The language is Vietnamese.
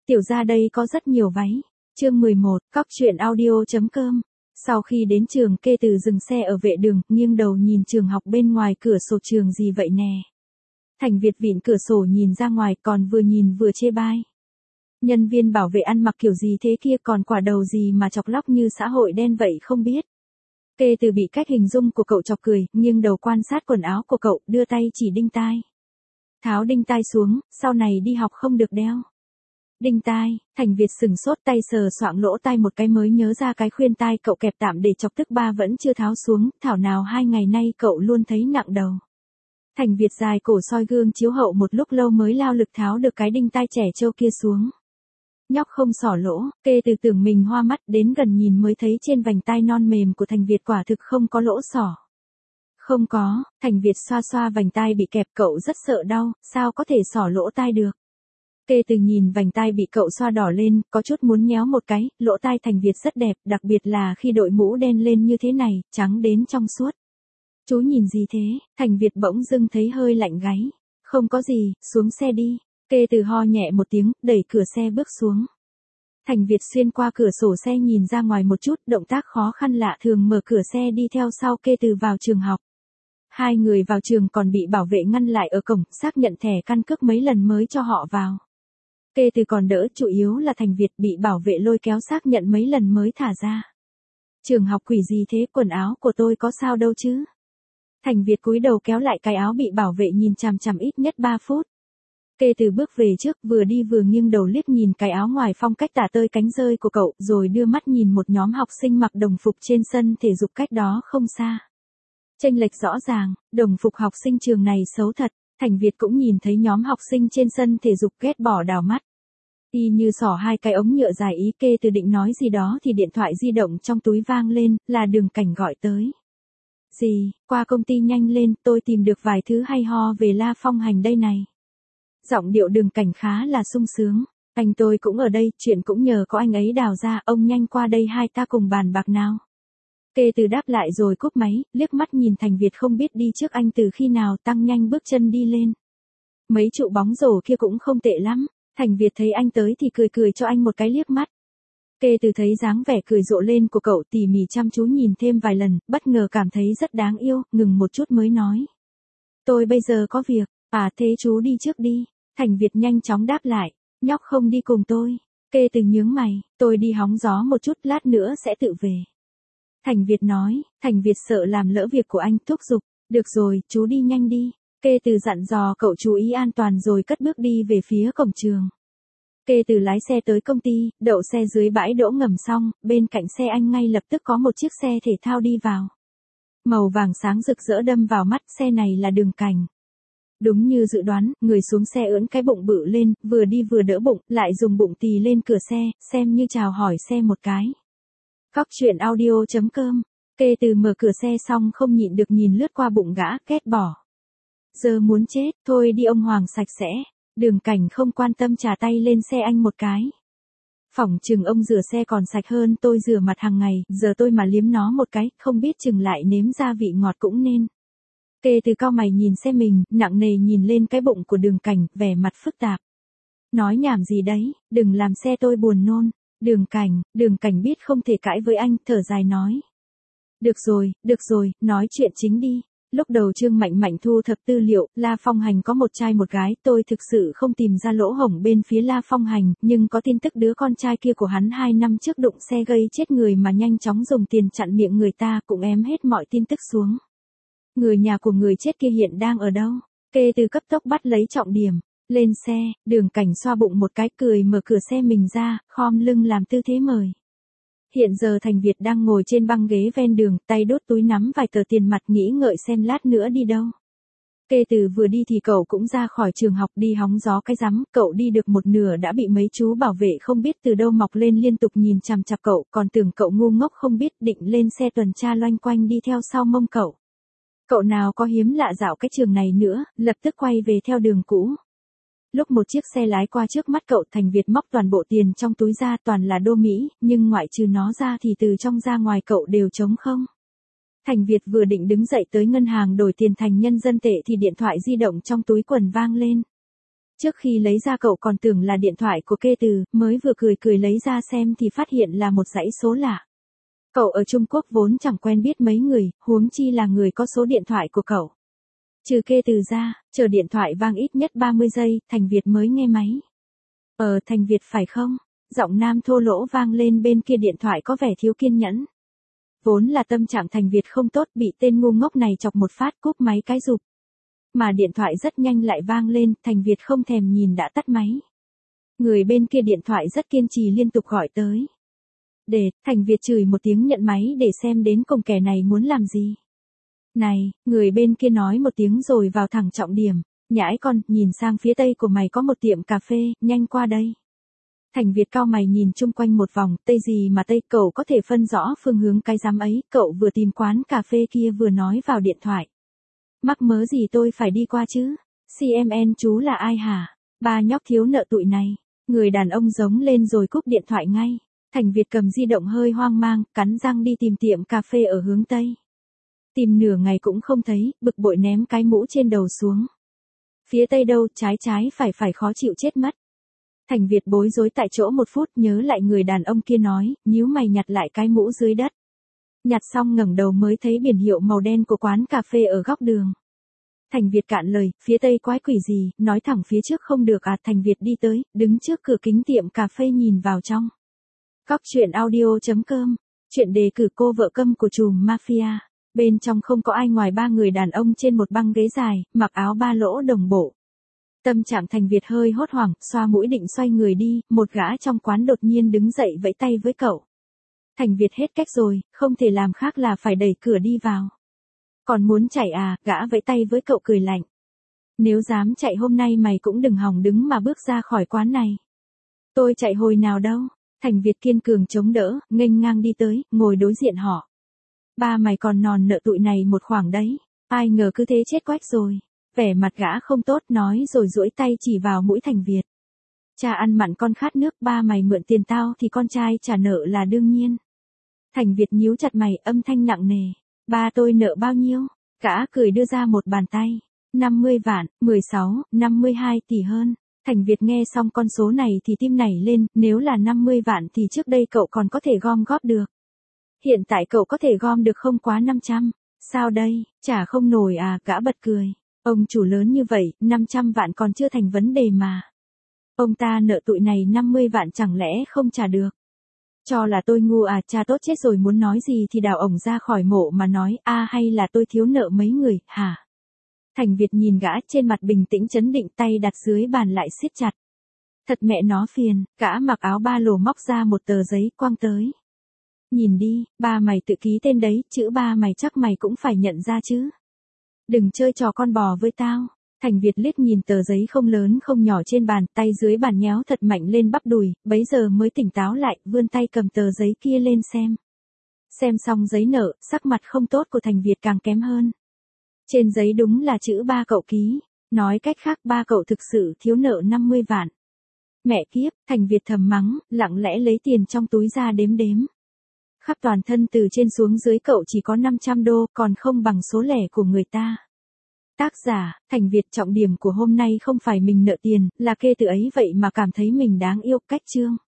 Tiểu ra đây có rất nhiều váy. Chương 11, Cóc truyện audio.com. Sau khi đến trường, Kê Từ dừng xe ở vệ đường, nghiêng đầu nhìn trường học bên ngoài cửa sổ. Trường gì vậy nè? Thành Việt vịn cửa sổ nhìn ra ngoài, còn vừa nhìn vừa chê bai. Nhân viên bảo vệ ăn mặc kiểu gì thế kia, còn quả đầu gì mà chọc lóc như xã hội đen vậy không biết. Kê Từ bị cách hình dung của cậu chọc cười, nghiêng đầu quan sát quần áo của cậu, đưa tay chỉ đinh tai. Tháo đinh tai xuống, sau này đi học không được đeo đinh tai. Thành Việt sừng sốt, tay sờ soạng lỗ tai một cái mới nhớ ra cái khuyên tai cậu kẹp tạm để chọc tức ba vẫn chưa tháo xuống, thảo nào 2 ngày nay cậu luôn thấy nặng đầu. Thành Việt dài cổ soi gương chiếu hậu một lúc lâu mới lao lực tháo được cái đinh tai trẻ trâu kia xuống. Nhóc không xỏ lỗ, Kê Từ tưởng mình hoa mắt, đến gần nhìn mới thấy trên vành tai non mềm của Thành Việt quả thực không có lỗ xỏ. Không có. Thành Việt xoa xoa vành tai bị kẹp, cậu rất sợ đau, sao có thể xỏ lỗ tai được. Kê Từ nhìn vành tai bị cậu xoa đỏ lên, có chút muốn nhéo một cái. Lỗ tai Thành Việt rất đẹp, đặc biệt là khi đội mũ đen lên như thế này, trắng đến trong suốt. Chú nhìn gì thế? Thành Việt bỗng dưng thấy hơi lạnh gáy. Không có gì, xuống xe đi. Kê Từ ho nhẹ một tiếng, đẩy cửa xe bước xuống. Thành Việt xuyên qua cửa sổ xe nhìn ra ngoài một chút, động tác khó khăn lạ thường mở cửa xe đi theo sau Kê Từ vào trường học. Hai người vào trường còn bị bảo vệ ngăn lại ở cổng, xác nhận thẻ căn cước mấy lần mới cho họ vào. Kê Từ còn đỡ, chủ yếu là Thành Việt bị bảo vệ lôi kéo xác nhận mấy lần mới thả ra. Trường học quỷ gì thế, quần áo của tôi có sao đâu chứ? Thành Việt cúi đầu kéo lại cái áo bị bảo vệ nhìn chằm chằm ít nhất 3 phút. Kê Từ bước về trước, vừa đi vừa nghiêng đầu liếc nhìn cái áo ngoài phong cách tả tơi cánh rơi của cậu, rồi đưa mắt nhìn một nhóm học sinh mặc đồng phục trên sân thể dục cách đó không xa. Chênh lệch rõ ràng, đồng phục học sinh trường này xấu thật. Thành Việt cũng nhìn thấy nhóm học sinh trên sân thể dục, ghét bỏ đảo mắt. Y như xỏ hai cái ống nhựa dài. Ý Kê Từ định nói gì đó thì điện thoại di động trong túi vang lên, là Đường Cảnh gọi tới. Gì, qua công ty nhanh lên, tôi tìm được vài thứ hay ho về La Phong Hành đây này. Giọng điệu Đường Cảnh khá là sung sướng. Anh tôi cũng ở đây, chuyện cũng nhờ có anh ấy đào ra, ông nhanh qua đây hai ta cùng bàn bạc nào. Kê Từ đáp lại rồi cúp máy, liếc mắt nhìn Thành Việt không biết đi trước anh từ khi nào, tăng nhanh bước chân đi lên. Mấy trụ bóng rổ kia cũng không tệ lắm. Thành Việt thấy anh tới thì cười cười cho anh một cái liếc mắt. Kê Từ thấy dáng vẻ cười rộ lên của cậu, tỉ mỉ chăm chú nhìn thêm vài lần, bất ngờ cảm thấy rất đáng yêu, ngừng một chút mới nói. Tôi bây giờ có việc, thế chú đi trước đi. Thành Việt nhanh chóng đáp lại, nhóc không đi cùng tôi. Kê Từ nhướng mày, tôi đi hóng gió một chút, lát nữa sẽ tự về. Thành Việt nói. Thành Việt sợ làm lỡ việc của anh, thúc giục, được rồi, chú đi nhanh đi. Kê Từ dặn dò cậu chú ý an toàn rồi cất bước đi về phía cổng trường. Kê Từ lái xe tới công ty, đậu xe dưới bãi đỗ ngầm xong, bên cạnh xe anh ngay lập tức có một chiếc xe thể thao đi vào. Màu vàng sáng rực rỡ đâm vào mắt, xe này là Đường Cảnh. Đúng như dự đoán, người xuống xe ưỡn cái bụng bự lên, vừa đi vừa đỡ bụng, lại dùng bụng tì lên cửa xe, xem như chào hỏi xe một cái. Cóc truyện audio.com. Kê Từ mở cửa xe xong không nhịn được nhìn lướt qua bụng gã, ghét bỏ. Giờ muốn chết, thôi đi ông Hoàng sạch sẽ. Đường Cảnh không quan tâm trả tay lên xe anh một cái. Phỏng chừng ông rửa xe còn sạch hơn tôi rửa mặt hàng ngày, giờ tôi mà liếm nó một cái, không biết chừng lại nếm gia vị ngọt cũng nên. Kê Từ cau mày nhìn xe mình, nặng nề nhìn lên cái bụng của Đường Cảnh, vẻ mặt phức tạp. Nói nhảm gì đấy, đừng làm xe tôi buồn nôn. Đường Cảnh biết không thể cãi với anh, thở dài nói. Được rồi, nói chuyện chính đi. Lúc đầu Trương Mạnh Mạnh thu thập tư liệu, La Phong Hành có một trai một gái, tôi thực sự không tìm ra lỗ hổng bên phía La Phong Hành, nhưng có tin tức đứa con trai kia của hắn 2 năm trước đụng xe gây chết người mà nhanh chóng dùng tiền chặn miệng người ta, cũng ém hết mọi tin tức xuống. Người nhà của người chết kia hiện đang ở đâu? Kê Từ cấp tốc bắt lấy trọng điểm. Lên xe, Đường Cảnh xoa bụng một cái, cười mở cửa xe mình ra, khom lưng làm tư thế mời. Hiện giờ Thành Việt đang ngồi trên băng ghế ven đường, tay đốt túi nắm vài tờ tiền mặt, nghĩ ngợi xem lát nữa đi đâu. Kê Từ vừa đi thì cậu cũng ra khỏi trường học đi hóng gió cái rắm, cậu đi được một nửa đã bị mấy chú bảo vệ không biết từ đâu mọc lên liên tục nhìn chằm chằm cậu, còn tưởng cậu ngu ngốc không biết, định lên xe tuần tra loanh quanh đi theo sau mông cậu. Cậu nào có hiếm lạ dạo cái trường này nữa, lập tức quay về theo đường cũ. Lúc một chiếc xe lái qua trước mắt cậu, Thành Việt móc toàn bộ tiền trong túi ra, toàn là đô Mỹ, nhưng ngoại trừ nó ra thì từ trong ra ngoài cậu đều trống không. Thành Việt vừa định đứng dậy tới ngân hàng đổi tiền thành nhân dân tệ thì điện thoại di động trong túi quần vang lên. Trước khi lấy ra cậu còn tưởng là điện thoại của kê từ, mới vừa cười cười lấy ra xem thì phát hiện là một dãy số lạ. Cậu ở Trung Quốc vốn chẳng quen biết mấy người, huống chi là người có số điện thoại của cậu. Trừ kê từ ra, chờ điện thoại vang ít nhất 30 giây, Thành Việt mới nghe máy. Thành Việt phải không? Giọng nam thô lỗ vang lên bên kia điện thoại có vẻ thiếu kiên nhẫn. Vốn là tâm trạng Thành Việt không tốt, bị tên ngu ngốc này chọc một phát cúp máy cái rụp. Mà điện thoại rất nhanh lại vang lên, Thành Việt không thèm nhìn đã tắt máy. Người bên kia điện thoại rất kiên trì liên tục gọi tới. Thành Việt chửi một tiếng nhận máy để xem đến cùng kẻ này muốn làm gì. Này, người bên kia nói một tiếng rồi vào thẳng trọng điểm. Nhãi con, nhìn sang phía tây của mày có một tiệm cà phê, nhanh qua đây. Thành Việt cau mày nhìn chung quanh một vòng, tây gì mà tây, cậu có thể phân rõ phương hướng cái dám ấy, cậu vừa tìm quán cà phê kia vừa nói vào điện thoại. Mắc mớ gì tôi phải đi qua chứ? CMN chú là ai hả? Ba nhóc thiếu nợ tụi này. Người đàn ông giống lên rồi cúp điện thoại ngay. Thành Việt cầm di động hơi hoang mang, cắn răng đi tìm tiệm cà phê ở hướng tây. Tìm nửa ngày cũng không thấy, bực bội ném cái mũ trên đầu xuống. Phía tây đâu, trái phải khó chịu chết mất. Thành Việt bối rối tại chỗ một phút, nhớ lại người đàn ông kia nói, nhíu mày nhặt lại cái mũ dưới đất. Nhặt xong ngẩng đầu mới thấy biển hiệu màu đen của quán cà phê ở góc đường. Thành Việt cạn lời, phía tây quái quỷ gì, nói thẳng phía trước không được à? Thành Việt đi tới, đứng trước cửa kính tiệm cà phê nhìn vào trong. Cóc truyện audio.com, chuyện đề cử cô vợ câm của trùm mafia. Bên trong không có ai ngoài ba người đàn ông trên một băng ghế dài, mặc áo ba lỗ đồng bộ. Tâm trạng Thành Việt hơi hốt hoảng, xoa mũi định xoay người đi, một gã trong quán đột nhiên đứng dậy vẫy tay với cậu. Thành Việt hết cách rồi, không thể làm khác là phải đẩy cửa đi vào. Còn muốn chạy à? Gã vẫy tay với cậu cười lạnh. Nếu dám chạy hôm nay mày cũng đừng hòng đứng mà bước ra khỏi quán này. Tôi chạy hồi nào đâu? Thành Việt kiên cường chống đỡ, nghênh ngang đi tới, ngồi đối diện họ. Ba mày còn nòn nợ tụi này một khoản đấy. Ai ngờ cứ thế chết quách rồi. Vẻ mặt gã không tốt nói rồi duỗi tay chỉ vào mũi Thành Việt. Cha ăn mặn con khát nước, ba mày mượn tiền tao thì con trai trả nợ là đương nhiên. Thành Việt nhíu chặt mày, âm thanh nặng nề. Ba tôi nợ bao nhiêu? Gã cười đưa ra một bàn tay. 50 vạn, 16, 52 tỷ hơn. Thành Việt nghe xong con số này thì tim nảy lên, nếu là 50 vạn thì trước đây cậu còn có thể gom góp được. Hiện tại cậu có thể gom được không quá 500. Sao đây, trả không nổi à? Gã bật cười. Ông chủ lớn như vậy, 500 vạn còn chưa thành vấn đề mà. Ông ta nợ tụi này 50 vạn chẳng lẽ không trả được? Cho là tôi ngu à? Cha tốt chết rồi, muốn nói gì thì đào ổng ra khỏi mộ mà nói, hay là tôi thiếu nợ mấy người, hả? Thành Việt nhìn gã trên mặt bình tĩnh chấn định, tay đặt dưới bàn lại siết chặt. Thật mẹ nó phiền, gã mặc áo ba lồ móc ra một tờ giấy quăng tới. Nhìn đi, ba mày tự ký tên đấy, chữ ba mày chắc mày cũng phải nhận ra chứ. Đừng chơi trò con bò với tao. Thành Việt liếc nhìn tờ giấy không lớn không nhỏ trên bàn, tay dưới bàn nhéo thật mạnh lên bắp đùi, bấy giờ mới tỉnh táo lại, vươn tay cầm tờ giấy kia lên xem. Xem xong giấy nợ, sắc mặt không tốt của Thành Việt càng kém hơn. Trên giấy đúng là chữ ba cậu ký, nói cách khác ba cậu thực sự thiếu nợ 50 vạn. Mẹ kiếp, Thành Việt thầm mắng, lặng lẽ lấy tiền trong túi ra đếm đếm. Khắp toàn thân từ trên xuống dưới cậu chỉ có 500 đô, còn không bằng số lẻ của người ta. Tác giả, Thành Việt. Trọng điểm của hôm nay không phải mình nợ tiền, là kê từ ấy vậy mà cảm thấy mình đáng yêu. Cách chương.